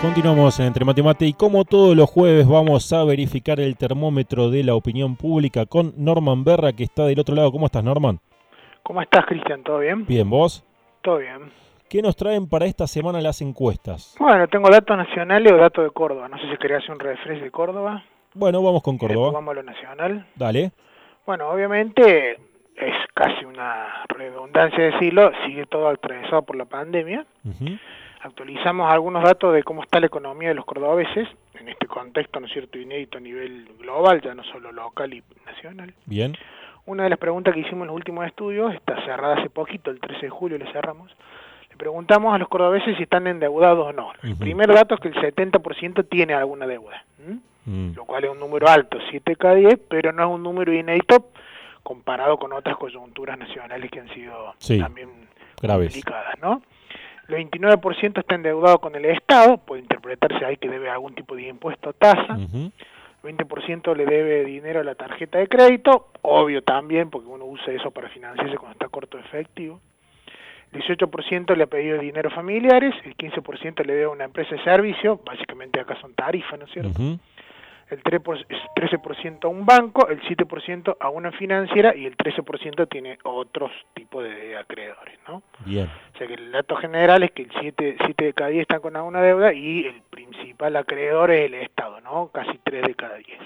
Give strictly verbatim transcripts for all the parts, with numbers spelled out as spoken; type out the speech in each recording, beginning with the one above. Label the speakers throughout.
Speaker 1: Continuamos en Entre Mate y Mate y como todos los jueves vamos a verificar el termómetro de la opinión pública con Norman Berra, que está del otro lado. ¿Cómo estás, Norman?
Speaker 2: ¿Cómo estás, Cristian? ¿Todo bien?
Speaker 1: Bien, ¿vos?
Speaker 2: Todo bien.
Speaker 1: ¿Qué nos traen para esta semana las encuestas?
Speaker 2: Bueno, tengo datos nacionales o datos de Córdoba. No sé si querías hacer un refresh de Córdoba.
Speaker 1: Bueno, vamos con Córdoba.
Speaker 2: Vamos a lo nacional.
Speaker 1: Dale.
Speaker 2: Bueno, obviamente es casi una redundancia decirlo, sigue todo atravesado por la pandemia.
Speaker 1: Uh-huh.
Speaker 2: Actualizamos algunos datos de cómo está la economía de los cordobeses, en este contexto, ¿no es cierto?, inédito a nivel global, ya no solo local y nacional.
Speaker 1: Bien.
Speaker 2: Una de las preguntas que hicimos en los últimos estudios, está cerrada hace poquito, el trece de julio le cerramos, le preguntamos a los cordobeses si están endeudados o no. Uh-huh. El primer dato es que el setenta por ciento tiene alguna deuda, ¿Mm? Uh-huh. Lo cual es un número alto, siete de cada diez, pero no es un número inédito comparado con otras coyunturas nacionales que han sido
Speaker 1: sí,
Speaker 2: también
Speaker 1: graves,
Speaker 2: complicadas, ¿no? El veintinueve por ciento está endeudado con el Estado, puede interpretarse ahí que debe algún tipo de impuesto o tasa. Uh-huh. veinte por ciento le debe dinero a la tarjeta de crédito, obvio también, porque uno usa eso para financiarse cuando está corto de efectivo. dieciocho por ciento le ha pedido dinero a familiares, el quince por ciento le debe a una empresa de servicio, básicamente acá son tarifas, ¿no es cierto? Uh-huh. El trece por ciento a un banco, el siete por ciento a una financiera y el trece por ciento tiene otros tipos de acreedores, ¿no?
Speaker 1: Bien.
Speaker 2: O sea que el dato general es que el siete de cada diez están con alguna deuda y el principal acreedor es el Estado, ¿no? Casi tres de cada diez.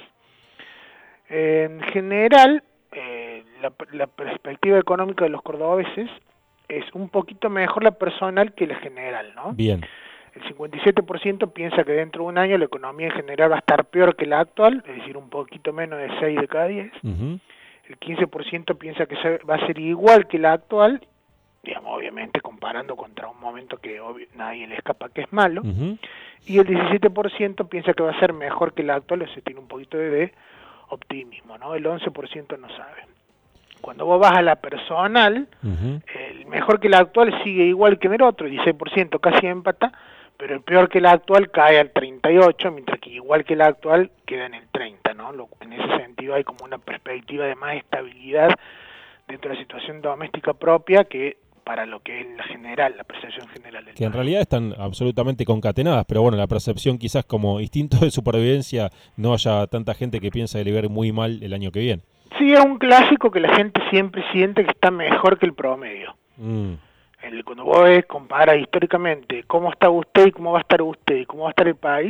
Speaker 2: En general, eh, la, la perspectiva económica de los cordobeses es un poquito mejor la personal que la general, ¿no?
Speaker 1: Bien.
Speaker 2: El cincuenta y siete por ciento piensa que dentro de un año la economía en general va a estar peor que la actual, es decir, un poquito menos de seis de cada diez.
Speaker 1: Uh-huh.
Speaker 2: El quince por ciento piensa que va a ser igual que la actual, digamos, obviamente comparando contra un momento que obvio, nadie le escapa que es malo.
Speaker 1: Uh-huh.
Speaker 2: Y el diecisiete por ciento piensa que va a ser mejor que la actual, o sea, tiene un poquito de, de optimismo, ¿no? El once por ciento no sabe. Cuando vos vas a la personal, uh-huh, el mejor que la actual sigue igual que en el otro, dieciséis por ciento casi empata, pero el peor que la actual cae al treinta y ocho por ciento, mientras que igual que la actual queda en el treinta por ciento, ¿no? Lo, en ese sentido hay como una perspectiva de más estabilidad dentro de la situación doméstica propia que para lo que es la general, la percepción general del
Speaker 1: que en
Speaker 2: país.
Speaker 1: realidad están absolutamente concatenadas, pero bueno, la percepción quizás como instinto de supervivencia no haya tanta gente que piensa que le va a ir muy mal el año que viene.
Speaker 2: Sí, es un clásico que la gente siempre siente que está mejor que el promedio.
Speaker 1: Mm.
Speaker 2: El, cuando vos ves, comparas históricamente cómo está usted y cómo va a estar usted y cómo va a estar el país,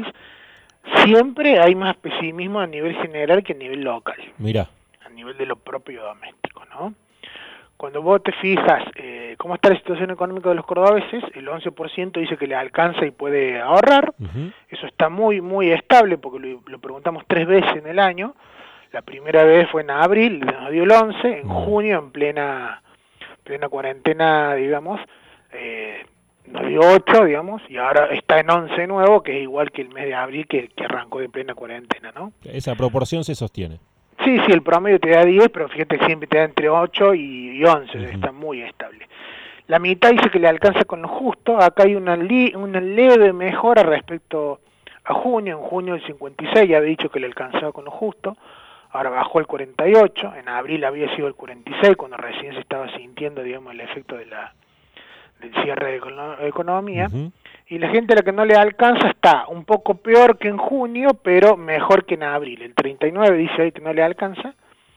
Speaker 2: siempre hay más pesimismo a nivel general que a nivel local.
Speaker 1: Mira.
Speaker 2: A nivel de lo propio doméstico, ¿no? Cuando vos te fijas eh, cómo está la situación económica de los cordobeses, el once por ciento dice que le alcanza y puede ahorrar. Uh-huh. Eso está muy, muy estable porque lo, lo preguntamos tres veces en el año. La primera vez fue en abril, nos dio el once, en uh-huh, junio, en plena, plena cuarentena, digamos, eh, nos dio ocho, digamos, y ahora está en once nuevo, que es igual que el mes de abril que, que arrancó de plena cuarentena, ¿no?
Speaker 1: Esa proporción se sostiene.
Speaker 2: Sí, sí, el promedio te da diez, pero fíjate que siempre te da entre ocho y once, uh-huh, está muy estable. La mitad dice que le alcanza con lo justo, acá hay una, li una leve mejora respecto a junio, en junio el cincuenta y seis ya había dicho que le alcanzaba con lo justo, ahora bajó al cuarenta y ocho, en abril había sido el cuarenta y seis, cuando recién se estaba sintiendo, digamos, el efecto de la del cierre de la economía, uh-huh, y la gente a la que no le alcanza está un poco peor que en junio, pero mejor que en abril. El treinta y nueve dice ahí que no le alcanza,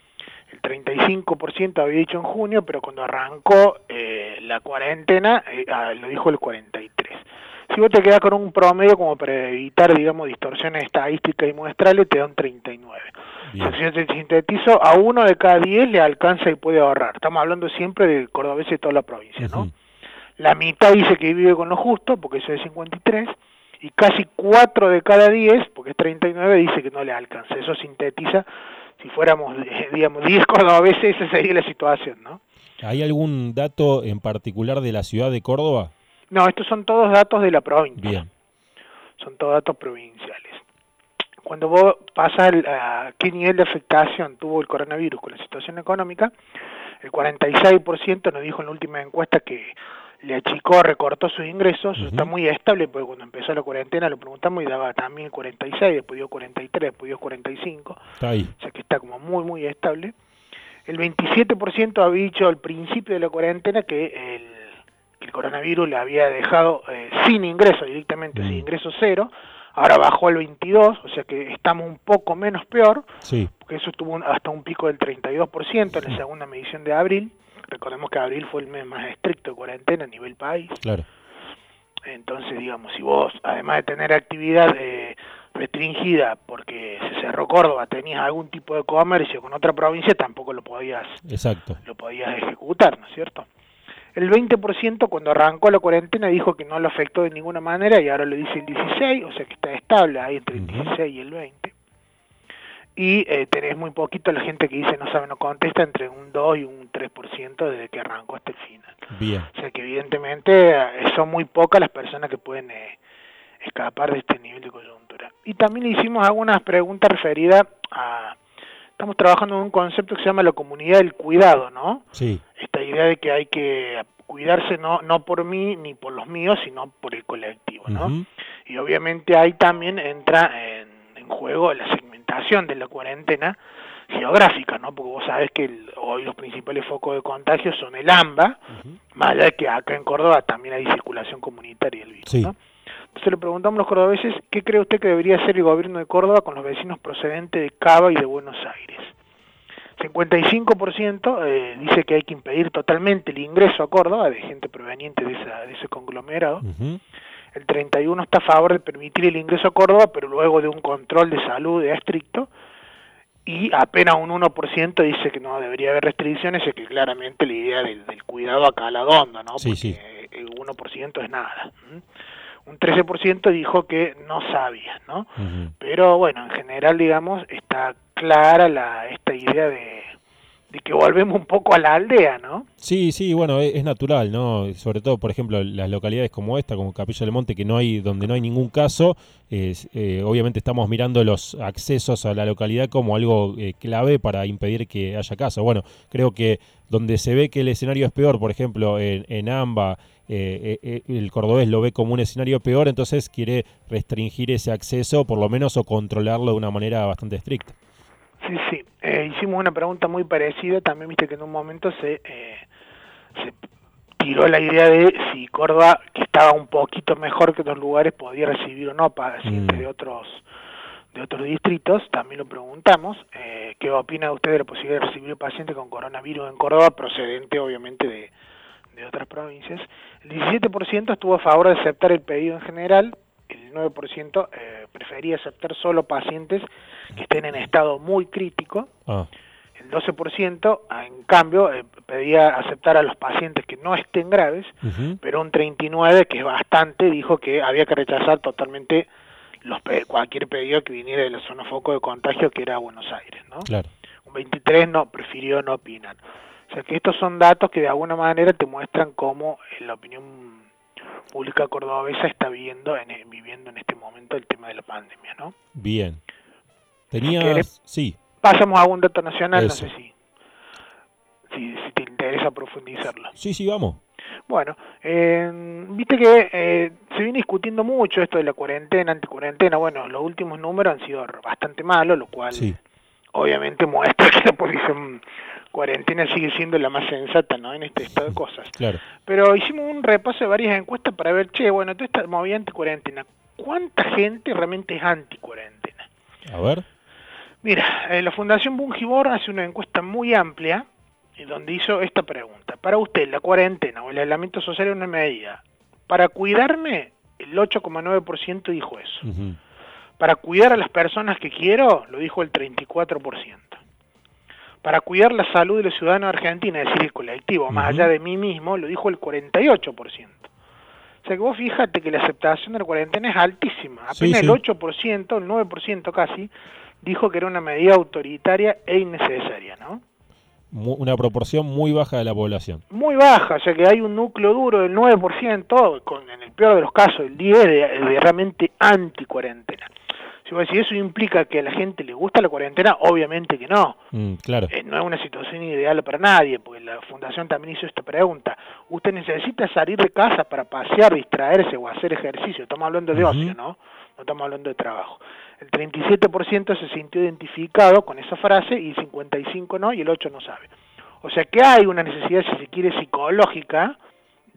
Speaker 2: el treinta y cinco por ciento había dicho en junio, pero cuando arrancó eh, la cuarentena, eh, ah, lo dijo el cuarenta y tres. Si vos te quedás con un promedio como para evitar, digamos, distorsiones estadísticas y muestrales, te da un treinta y nueve. Bien. Si yo te sintetizo, a uno de cada diez le alcanza y puede ahorrar. Estamos hablando siempre del cordobés de toda la provincia, ¿no? Uh-huh. La mitad dice que vive con lo justo, porque eso es cincuenta y tres, y casi cuatro de cada diez, porque es treinta y nueve, dice que no le alcanza. Eso sintetiza, si fuéramos, digamos, diez cordobeses, esa sería la situación, ¿no?
Speaker 1: ¿Hay algún dato en particular de la ciudad de Córdoba?
Speaker 2: No, estos son todos datos de la provincia.
Speaker 1: Bien.
Speaker 2: Son todos datos provinciales. Cuando vos pasas a qué nivel de afectación tuvo el coronavirus con la situación económica, el cuarenta y seis por ciento nos dijo en la última encuesta que le achicó, recortó sus ingresos, uh-huh, está muy estable, porque cuando empezó la cuarentena lo preguntamos y daba también cuarenta y seis, después dio cuarenta y tres, después dio cuarenta y cinco,
Speaker 1: está ahí.
Speaker 2: O sea que está como muy, muy estable. El veintisiete por ciento había dicho al principio de la cuarentena que el, que el coronavirus le había dejado eh, sin ingreso directamente, mm. sin ingreso cero, ahora bajó al veintidós, o sea que estamos un poco menos peor,
Speaker 1: sí.
Speaker 2: porque eso tuvo un, hasta un pico del treinta y dos por ciento en la segunda medición de abril. Recordemos que abril fue el mes más estricto de cuarentena a nivel país.
Speaker 1: Claro.
Speaker 2: Entonces, digamos, si vos, además de tener actividad eh, restringida porque se cerró Córdoba, tenías algún tipo de comercio con otra provincia, tampoco lo podías,
Speaker 1: Exacto.
Speaker 2: lo podías ejecutar, ¿no es cierto? El veinte por ciento cuando arrancó la cuarentena dijo que no lo afectó de ninguna manera y ahora lo dice el dieciséis, o sea que está estable ahí entre el dieciséis y el veinte. Y eh, tenés muy poquito la gente que dice no sabe, no contesta, entre un dos y un tres por ciento desde que arrancó hasta el final.
Speaker 1: Bien.
Speaker 2: O sea que evidentemente eh, son muy pocas las personas que pueden eh, escapar de este nivel de coyuntura. Y también le hicimos algunas preguntas referidas a... Estamos trabajando en un concepto que se llama la comunidad del cuidado, ¿no?
Speaker 1: Sí.
Speaker 2: Esta idea de que hay que cuidarse no no por mí ni por los míos, sino por el colectivo, ¿no? Uh-huh. Y obviamente ahí también entra en, en juego la segmentación de la cuarentena geográfica, ¿no? Porque vos sabés que el, hoy los principales focos de contagio son el AMBA, uh-huh. más allá de que acá en Córdoba también hay circulación comunitaria del virus, sí. ¿no? Entonces le preguntamos a los cordobeses, ¿qué cree usted que debería hacer el gobierno de Córdoba con los vecinos procedentes de Cava y de Buenos Aires? cincuenta y cinco por ciento eh, dice que hay que impedir totalmente el ingreso a Córdoba de gente proveniente de, esa, de ese conglomerado. Uh-huh. El treinta y uno por ciento está a favor de permitir el ingreso a Córdoba, pero luego de un control de salud estricto. Y apenas un uno por ciento dice que no debería haber restricciones, es que claramente la idea del, del cuidado acá a la onda, ¿no?
Speaker 1: Sí,
Speaker 2: porque
Speaker 1: sí.
Speaker 2: el uno por ciento es nada. ¿Mm? Un trece por ciento dijo que no sabía, ¿no? Uh-huh. Pero bueno, en general, digamos, está clara la esta idea de, de que volvemos un poco a la aldea, ¿no?
Speaker 1: Sí, sí, bueno, es, es natural, ¿no? Sobre todo, por ejemplo, las localidades como esta, como Capilla del Monte, que no hay, donde no hay ningún caso, eh, eh, obviamente estamos mirando los accesos a la localidad como algo eh, clave para impedir que haya casos. Bueno, creo que donde se ve que el escenario es peor, por ejemplo, en, en AMBA, eh, eh, el cordobés lo ve como un escenario peor, entonces quiere restringir ese acceso, por lo menos, o controlarlo de una manera bastante estricta.
Speaker 2: Sí, sí. Eh, hicimos una pregunta muy parecida. También viste que en un momento se, eh, se tiró la idea de si Córdoba, que estaba un poquito mejor que otros lugares, podía recibir o no pacientes mm. de otros de otros distritos. También lo preguntamos. Eh, ¿Qué opina usted de la posibilidad de recibir pacientes con coronavirus en Córdoba, procedente obviamente de, de otras provincias? El diecisiete por ciento estuvo a favor de aceptar el pedido en general. El nueve por ciento eh, prefería aceptar solo pacientes que estén en estado muy crítico. Ah. El doce por ciento, en cambio, eh, pedía aceptar a los pacientes que no estén graves, uh-huh. pero un treinta y nueve por ciento, que es bastante, dijo que había que rechazar totalmente los cualquier pedido que viniera de la zona foco de contagio, que era Buenos Aires, ¿no?
Speaker 1: Claro.
Speaker 2: Un veintitrés por ciento no, prefirió no opinan. O sea que estos son datos que de alguna manera te muestran cómo eh, la opinión pública cordobesa está viviendo en, viviendo en este momento el tema de la pandemia, ¿no?
Speaker 1: Bien. Tenías... Sí.
Speaker 2: Pasamos a un dato nacional,
Speaker 1: Eso.
Speaker 2: no sé si, si, si te interesa profundizarlo.
Speaker 1: Sí, sí, vamos.
Speaker 2: Bueno, eh, viste que eh, se viene discutiendo mucho esto de la cuarentena, anticuarentena. Bueno, los últimos números han sido bastante malos, lo cual sí. obviamente muestra que la posición cuarentena sigue siendo la más sensata, ¿no? En este estado de cosas.
Speaker 1: Claro.
Speaker 2: Pero hicimos un repaso de varias encuestas para ver, che, bueno, toda esta movida anticuarentena, ¿cuánta gente realmente es anticuarentena?
Speaker 1: A ver.
Speaker 2: Mira, eh, la Fundación Bungibor hace una encuesta muy amplia eh, donde hizo esta pregunta. Para usted, la cuarentena o el aislamiento social es una medida. Para cuidarme, el ocho coma nueve por ciento dijo eso. Uh-huh. Para cuidar a las personas que quiero, lo dijo el treinta y cuatro por ciento. Para cuidar la salud de los ciudadanos argentinos, es decir, el colectivo, uh-huh. más allá de mí mismo, lo dijo el cuarenta y ocho por ciento. O sea que vos fíjate que la aceptación de la cuarentena es altísima. Apenas sí, sí. el ocho por ciento, el nueve por ciento casi, dijo que era una medida autoritaria e innecesaria, ¿no?
Speaker 1: Una proporción muy baja de la población.
Speaker 2: Muy baja, o sea que hay un núcleo duro del nueve por ciento, con, en el peor de los casos, el diez por ciento de, de realmente anti-cuarentena. Si vos decís, ¿eso implica que a la gente le gusta la cuarentena? Obviamente que no.
Speaker 1: Mm, claro.
Speaker 2: Eh, no es una situación ideal para nadie, porque la Fundación también hizo esta pregunta. ¿Usted necesita salir de casa para pasear, distraerse o hacer ejercicio? Estamos hablando de uh-huh. ocio, ¿no? No estamos hablando de trabajo. El treinta y siete por ciento se sintió identificado con esa frase y el cincuenta y cinco por ciento no y el ocho por ciento no sabe. O sea que hay una necesidad, si se quiere, psicológica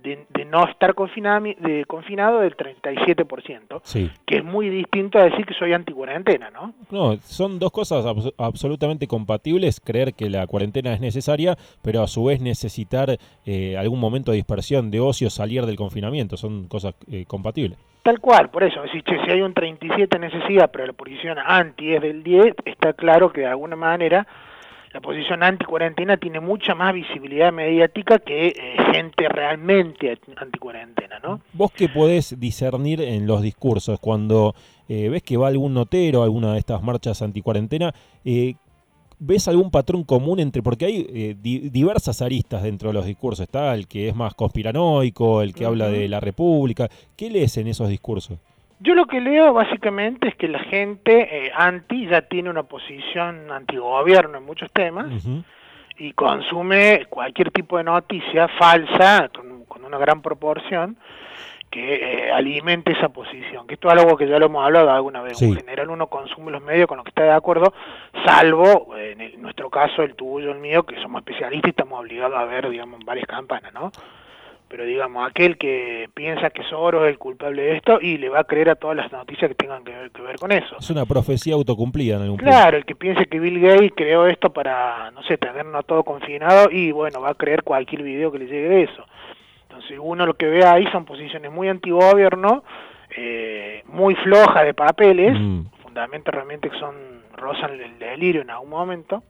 Speaker 2: de, de no estar confinami, de, confinado del treinta y siete por ciento,
Speaker 1: sí.
Speaker 2: que es muy distinto a decir que soy anti-cuarentena, ¿no?
Speaker 1: No, son dos cosas abs absolutamente compatibles, creer que la cuarentena es necesaria, pero a su vez necesitar eh, algún momento de dispersión, de ocio, salir del confinamiento, son cosas eh, compatibles.
Speaker 2: Tal cual, por eso, si, che, si hay un treinta y siete necesidad, pero la posición anti es del diez, está claro que de alguna manera la posición anti-cuarentena tiene mucha más visibilidad mediática que eh, gente realmente anti-cuarentena, ¿no?
Speaker 1: ¿Vos qué podés discernir en los discursos cuando eh, ves que va algún notero a alguna de estas marchas anti-cuarentena? Eh, ¿Ves algún patrón común entre...? Porque hay eh, di diversas aristas dentro de los discursos. Está el que es más conspiranoico, el que uh-huh. habla de la república. ¿Qué lees en esos discursos?
Speaker 2: Yo lo que leo básicamente es que la gente eh, anti ya tiene una posición antigobierno en muchos temas uh-huh. y consume cualquier tipo de noticia falsa con, con una gran proporción que eh, alimente esa posición, que esto es algo que ya lo hemos hablado alguna vez. Sí. En general uno consume los medios con los que está de acuerdo, salvo eh, en, el, en nuestro caso el tuyo, el mío, que somos especialistas y estamos obligados a ver, digamos, varias campanas, ¿no? Pero digamos, aquel que piensa que Soros es el culpable de esto y le va a creer a todas las noticias que tengan que ver, que ver con eso.
Speaker 1: Es una profecía autocumplida en algún
Speaker 2: punto. Claro,
Speaker 1: punto.
Speaker 2: El que piense que Bill Gates creó esto para, no sé, tenernos todo confinado y bueno, va a creer cualquier video que le llegue de eso. Entonces uno lo que ve ahí son posiciones muy antigobierno, eh, muy flojas de papeles, mm. fundamentos realmente que son rozan el delirio en algún momento,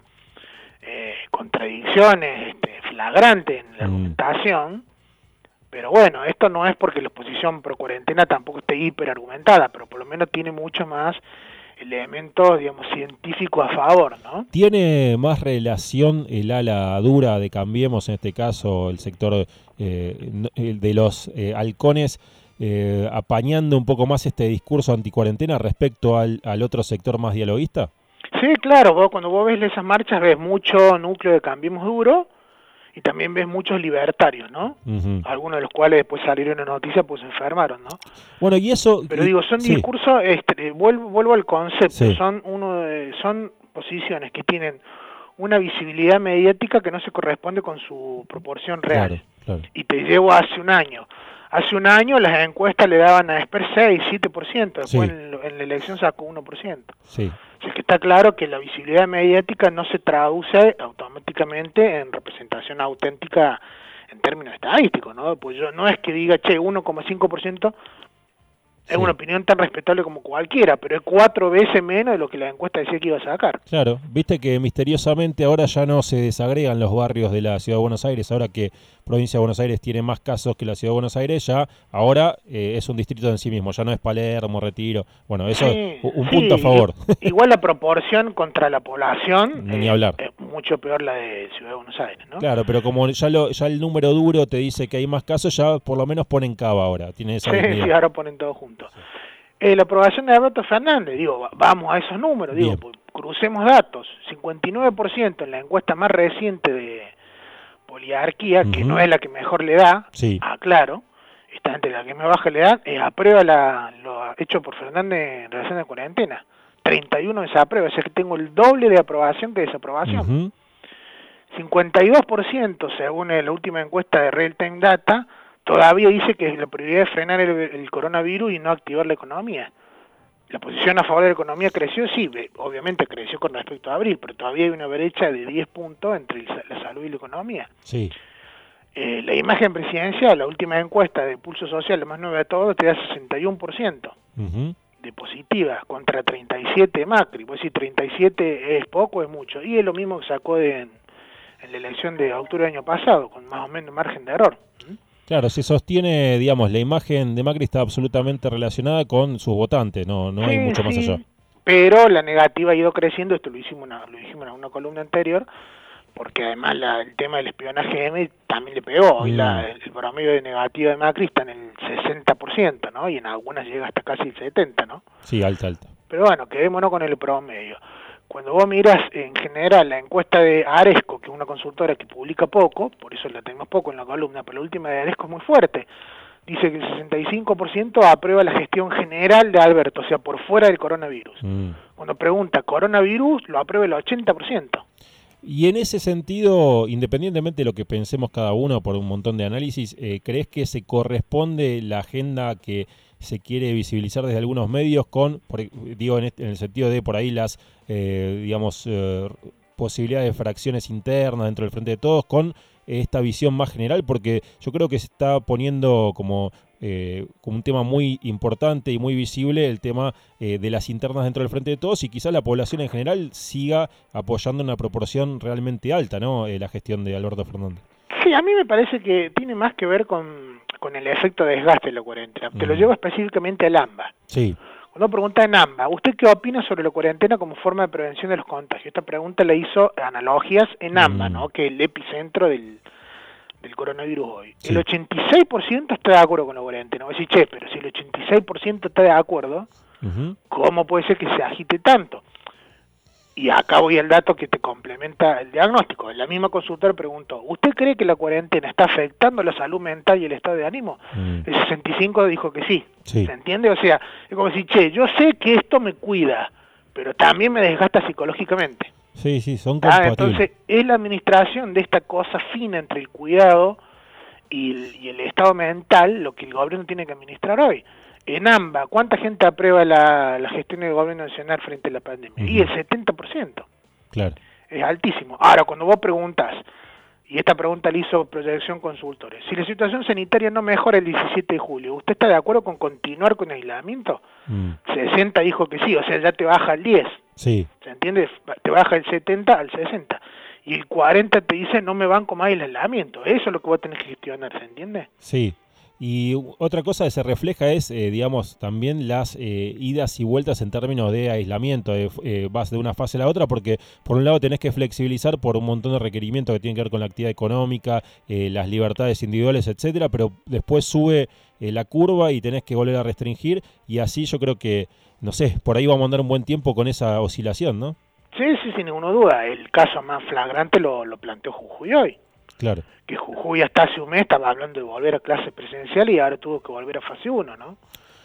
Speaker 2: eh, contradicciones este, flagrantes en la mm. argumentación. Pero bueno, esto no es porque la oposición pro cuarentena tampoco esté hiper argumentada, pero por lo menos tiene mucho más elementos, digamos, científicos a favor, ¿no?
Speaker 1: ¿Tiene más relación el ala dura de Cambiemos, en este caso el sector eh, de los eh, halcones, eh, apañando un poco más este discurso anticuarentena respecto al, al otro sector más dialoguista?
Speaker 2: Sí, claro, vos, cuando vos ves esas marchas ves mucho núcleo de Cambiemos duro, y también ves muchos libertarios, ¿no? Uh-huh. Algunos de los cuales después salieron en noticias, pues se enfermaron, ¿no?
Speaker 1: Bueno, y eso...
Speaker 2: Pero digo, son sí. discursos, este, vuelvo, vuelvo al concepto, sí. son uno de, son posiciones que tienen una visibilidad mediática que no se corresponde con su proporción real.
Speaker 1: Claro, claro.
Speaker 2: Y te llevo hace un año. Hace un año las encuestas le daban a Esper seis, siete por ciento, después sí. en, en la elección sacó uno por ciento.
Speaker 1: Sí.
Speaker 2: Es que está claro que la visibilidad mediática no se traduce automáticamente en representación auténtica en términos estadísticos, ¿no? Pues yo no es que diga, che, uno coma cinco por ciento es sí. una opinión tan respetable como cualquiera, pero es cuatro veces menos de lo que la encuesta decía que iba a sacar.
Speaker 1: Claro, viste que misteriosamente ahora ya no se desagregan los barrios de la Ciudad de Buenos Aires, ahora que Provincia de Buenos Aires tiene más casos que la Ciudad de Buenos Aires, ya ahora eh, es un distrito en sí mismo, ya no es Palermo, Retiro, bueno, eso
Speaker 2: sí,
Speaker 1: es un
Speaker 2: sí,
Speaker 1: punto a favor.
Speaker 2: Igual la proporción contra la población
Speaker 1: Ni eh, hablar.
Speaker 2: es mucho peor la de Ciudad de Buenos Aires, ¿no?
Speaker 1: Claro, pero como ya, lo, ya el número duro te dice que hay más casos, ya por lo menos ponen cava ahora, tiene esa
Speaker 2: sí, sí, ahora ponen todo junto. Sí. Eh, la aprobación de Alberto Fernández, digo, vamos a esos números, digo, pues, crucemos datos, cincuenta y nueve por ciento en la encuesta más reciente de Poliarquía, uh-huh. que no es la que mejor le da,
Speaker 1: sí.
Speaker 2: aclaro, está entre la que más baja le da, eh, aprueba la, lo hecho por Fernández en relación a cuarentena, treinta y uno desaprueba, o sea que tengo el doble de aprobación que desaprobación. Uh-huh. cincuenta y dos por ciento según la última encuesta de Real Time Data, todavía dice que la prioridad es frenar el, el coronavirus y no activar la economía. La posición a favor de la economía creció, sí, obviamente creció con respecto a abril, pero todavía hay una brecha de diez puntos entre el, la salud y la economía.
Speaker 1: Sí.
Speaker 2: Eh, la imagen presidencial, la última encuesta de Pulso Social, la más nueva de todos, te da sesenta y uno por ciento uh-huh. de positivas contra treinta y siete de Macri. Pues si treinta y siete es poco, es mucho. Y es lo mismo que sacó de, en, en la elección de octubre del año pasado, con más o menos margen de error. ¿Mm?
Speaker 1: Claro, se sostiene, digamos, la imagen de Macri está absolutamente relacionada con sus votantes, no no sí, hay mucho más
Speaker 2: sí,
Speaker 1: allá.
Speaker 2: Pero la negativa ha ido creciendo, esto lo hicimos una, lo dijimos en una columna anterior, porque además la, el tema del espionaje M también le pegó. Hoy mm. la, el promedio de negativa de Macri está en el sesenta por ciento, ¿no? Y en algunas llega hasta casi el setenta por ciento, ¿no?
Speaker 1: Sí, alta, alta.
Speaker 2: Pero bueno, quedémonos con el promedio. Cuando vos miras en general la encuesta de Aresco, que es una consultora que publica poco, por eso la tenemos poco en la columna, pero la última de Aresco es muy fuerte. Dice que el sesenta y cinco por ciento aprueba la gestión general de Alberto, o sea, por fuera del coronavirus. Mm. Cuando pregunta coronavirus, lo aprueba el ochenta por ciento.
Speaker 1: Y en ese sentido, independientemente de lo que pensemos cada uno por un montón de análisis, eh, ¿crees que se corresponde la agenda que se quiere visibilizar desde algunos medios con, por, digo, en, este, en el sentido de por ahí las, eh, digamos, eh, posibilidades de fracciones internas dentro del Frente de Todos, con esta visión más general? Porque yo creo que se está poniendo como, eh, como un tema muy importante y muy visible el tema eh, de las internas dentro del Frente de Todos, y quizás la población en general siga apoyando en una proporción realmente alta, ¿no? Eh, la gestión de Alberto Fernández.
Speaker 2: Sí, a mí me parece que tiene más que ver con, con el efecto de desgaste de la cuarentena. Te mm. lo llevo específicamente al AMBA.
Speaker 1: Sí.
Speaker 2: Cuando pregunta en AMBA, ¿usted qué opina sobre la cuarentena como forma de prevención de los contagios? Esta pregunta le hizo analogías en AMBA, mm. ¿no? Que es el epicentro del, del coronavirus hoy. Sí. El ochenta y seis por ciento está de acuerdo con la cuarentena. Vos decís, che, pero si el ochenta y seis por ciento está de acuerdo, uh-huh. ¿cómo puede ser que se agite tanto? Y acá voy al dato que te complementa el diagnóstico. En la misma consultora preguntó, ¿usted cree que la cuarentena está afectando la salud mental y el estado de ánimo? Mm. El sesenta y cinco por ciento dijo que sí. sí. ¿Se entiende? O sea, es como decir, che, yo sé que esto me cuida, pero también me desgasta psicológicamente.
Speaker 1: Sí, sí, son compatibles.
Speaker 2: Ah, entonces, es la administración de esta cosa fina entre el cuidado y el, y el estado mental lo que el gobierno tiene que administrar hoy. En AMBA, ¿cuánta gente aprueba la, la gestión del gobierno nacional frente a la pandemia? Uh-huh. Y el setenta por ciento.
Speaker 1: Claro.
Speaker 2: Es altísimo. Ahora, cuando vos preguntas, y esta pregunta le hizo Proyección Consultores, si la situación sanitaria no mejora el diecisiete de julio, ¿usted está de acuerdo con continuar con el aislamiento? Mm. sesenta dijo que sí, o sea, ya te baja al diez.
Speaker 1: Sí.
Speaker 2: ¿Se entiende? Te baja el setenta al sesenta. Y el cuarenta te dice, no me banco más el aislamiento. Eso es lo que vos tenés que gestionar, ¿se entiende?
Speaker 1: Sí. Y otra cosa que se refleja es, eh, digamos, también las eh, idas y vueltas en términos de aislamiento, de, eh, vas de una fase a la otra, porque por un lado tenés que flexibilizar por un montón de requerimientos que tienen que ver con la actividad económica, eh, las libertades individuales, etcétera, pero después sube eh, la curva y tenés que volver a restringir, y así yo creo que, no sé, por ahí vamos a andar un buen tiempo con esa oscilación, ¿no?
Speaker 2: Sí, sí, sin ninguna duda. El caso más flagrante lo, lo planteó Jujuy hoy.
Speaker 1: Claro.
Speaker 2: Que Jujuy hasta hace un mes estaba hablando de volver a clases presenciales y ahora tuvo que volver a fase uno, ¿no?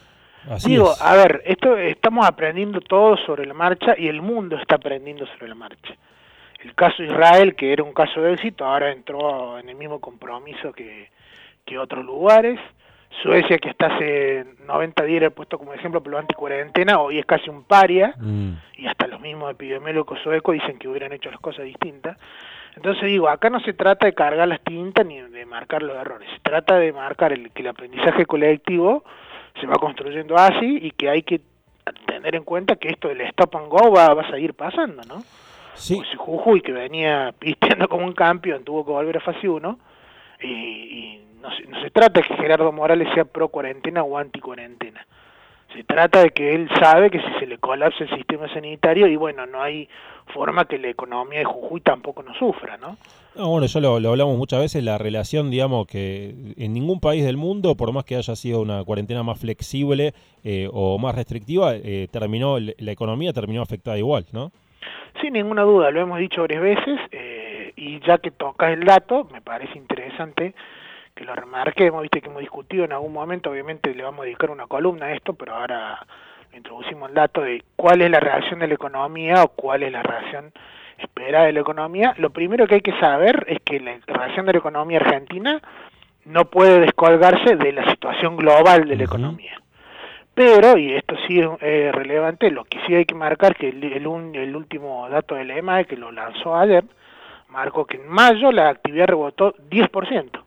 Speaker 1: Así
Speaker 2: Digo,
Speaker 1: es.
Speaker 2: a ver, esto estamos aprendiendo todo sobre la marcha y el mundo está aprendiendo sobre la marcha. El caso Israel, que era un caso de éxito, ahora entró en el mismo compromiso que, que otros lugares. Suecia, que hasta hace noventa días era puesto como ejemplo por lo anticuarentena, hoy es casi un paria, mm. y hasta los mismos epidemiólogos suecos dicen que hubieran hecho las cosas distintas. Entonces digo, acá no se trata de cargar las tintas ni de marcar los errores, se trata de marcar el, que el aprendizaje colectivo se va construyendo así y que hay que tener en cuenta que esto del stop and go va, va a seguir pasando, ¿no?
Speaker 1: Sí.
Speaker 2: Pues Jujuy, que venía pisteando como un campeón, tuvo que volver a fase uno, y, y no, se, no se trata de que Gerardo Morales sea pro cuarentena o anti cuarentena. Se trata de que él sabe que si se le colapsa el sistema sanitario, y bueno, no hay forma que la economía de Jujuy tampoco no sufra, ¿no?
Speaker 1: No, bueno, ya lo, lo hablamos muchas veces, la relación, digamos, que en ningún país del mundo, por más que haya sido una cuarentena más flexible eh, o más restrictiva, eh, terminó la economía terminó afectada igual, ¿no?
Speaker 2: Sin ninguna duda, lo hemos dicho varias veces, eh, y ya que tocas el dato, me parece interesante que lo remarquemos, viste que hemos discutido en algún momento, obviamente le vamos a dedicar una columna a esto, pero ahora introducimos el dato de cuál es la reacción de la economía o cuál es la reacción esperada de la economía. Lo primero que hay que saber es que la reacción de la economía argentina no puede descolgarse de la situación global de la uh-huh. economía. Pero, y esto sí es eh, relevante, lo que sí hay que marcar, que el, el, un, el último dato del E M A E, que lo lanzó ayer, marcó que en mayo la actividad rebotó diez por ciento.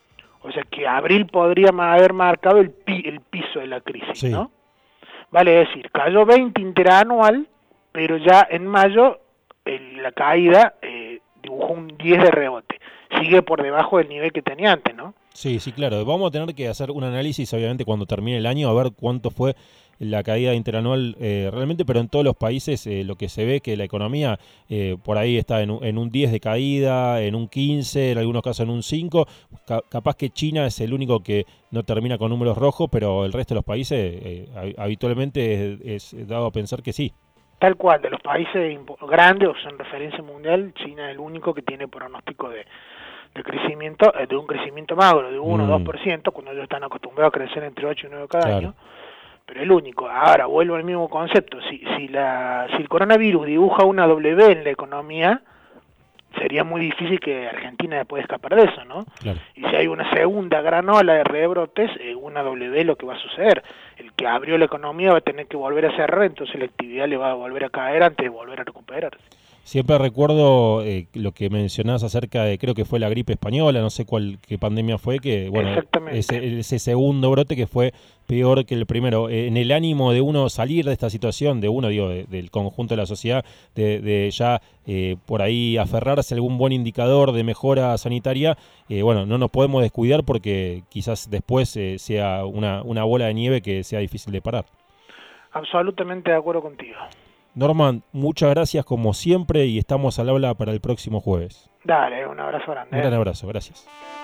Speaker 2: O sea que abril podría haber marcado el, pi, el piso de la crisis, sí. ¿no? Vale decir, cayó veinte interanual, pero ya en mayo el, la caída eh, dibujó un diez de rebote. Sigue por debajo del nivel que tenía antes, ¿no?
Speaker 1: Sí, sí, claro. Vamos a tener que hacer un análisis, obviamente, cuando termine el año, a ver cuánto fue la caída interanual eh, realmente, pero en todos los países eh, lo que se ve que la economía eh, por ahí está en un, en un diez de caída, en un quince, en algunos casos en un cinco. Ca- capaz que China es el único que no termina con números rojos, pero el resto de los países eh, habitualmente es, es dado a pensar que sí.
Speaker 2: Tal cual, de los países grandes o en referencia mundial, China es el único que tiene pronóstico de, de crecimiento, de un crecimiento magro, de uno o mm. dos por ciento, cuando ellos están acostumbrados a crecer entre ocho y nueve cada claro. año, pero el único. Ahora, vuelvo al mismo concepto, si, si, la, si el coronavirus dibuja una W en la economía, sería muy difícil que Argentina pueda escapar de eso, ¿no?
Speaker 1: Claro.
Speaker 2: Y si hay una segunda gran ola de rebrotes, eh, una W lo que va a suceder, el que abrió la economía va a tener que volver a cerrar, entonces la actividad le va a volver a caer antes de volver a recuperarse.
Speaker 1: Siempre recuerdo eh, lo que mencionás acerca de, creo que fue la gripe española, no sé cuál qué pandemia fue, que bueno, ese, ese segundo brote que fue peor que el primero. Eh, en el ánimo de uno salir de esta situación, de uno, digo, de, del conjunto de la sociedad, de, de ya eh, por ahí aferrarse a algún buen indicador de mejora sanitaria, eh, bueno, no nos podemos descuidar porque quizás después eh, sea una, una bola de nieve que sea difícil de parar.
Speaker 2: Absolutamente de acuerdo contigo.
Speaker 1: Norman, muchas gracias como siempre y estamos al habla para el próximo jueves.
Speaker 2: Dale, un abrazo grande.
Speaker 1: Un gran abrazo, gracias.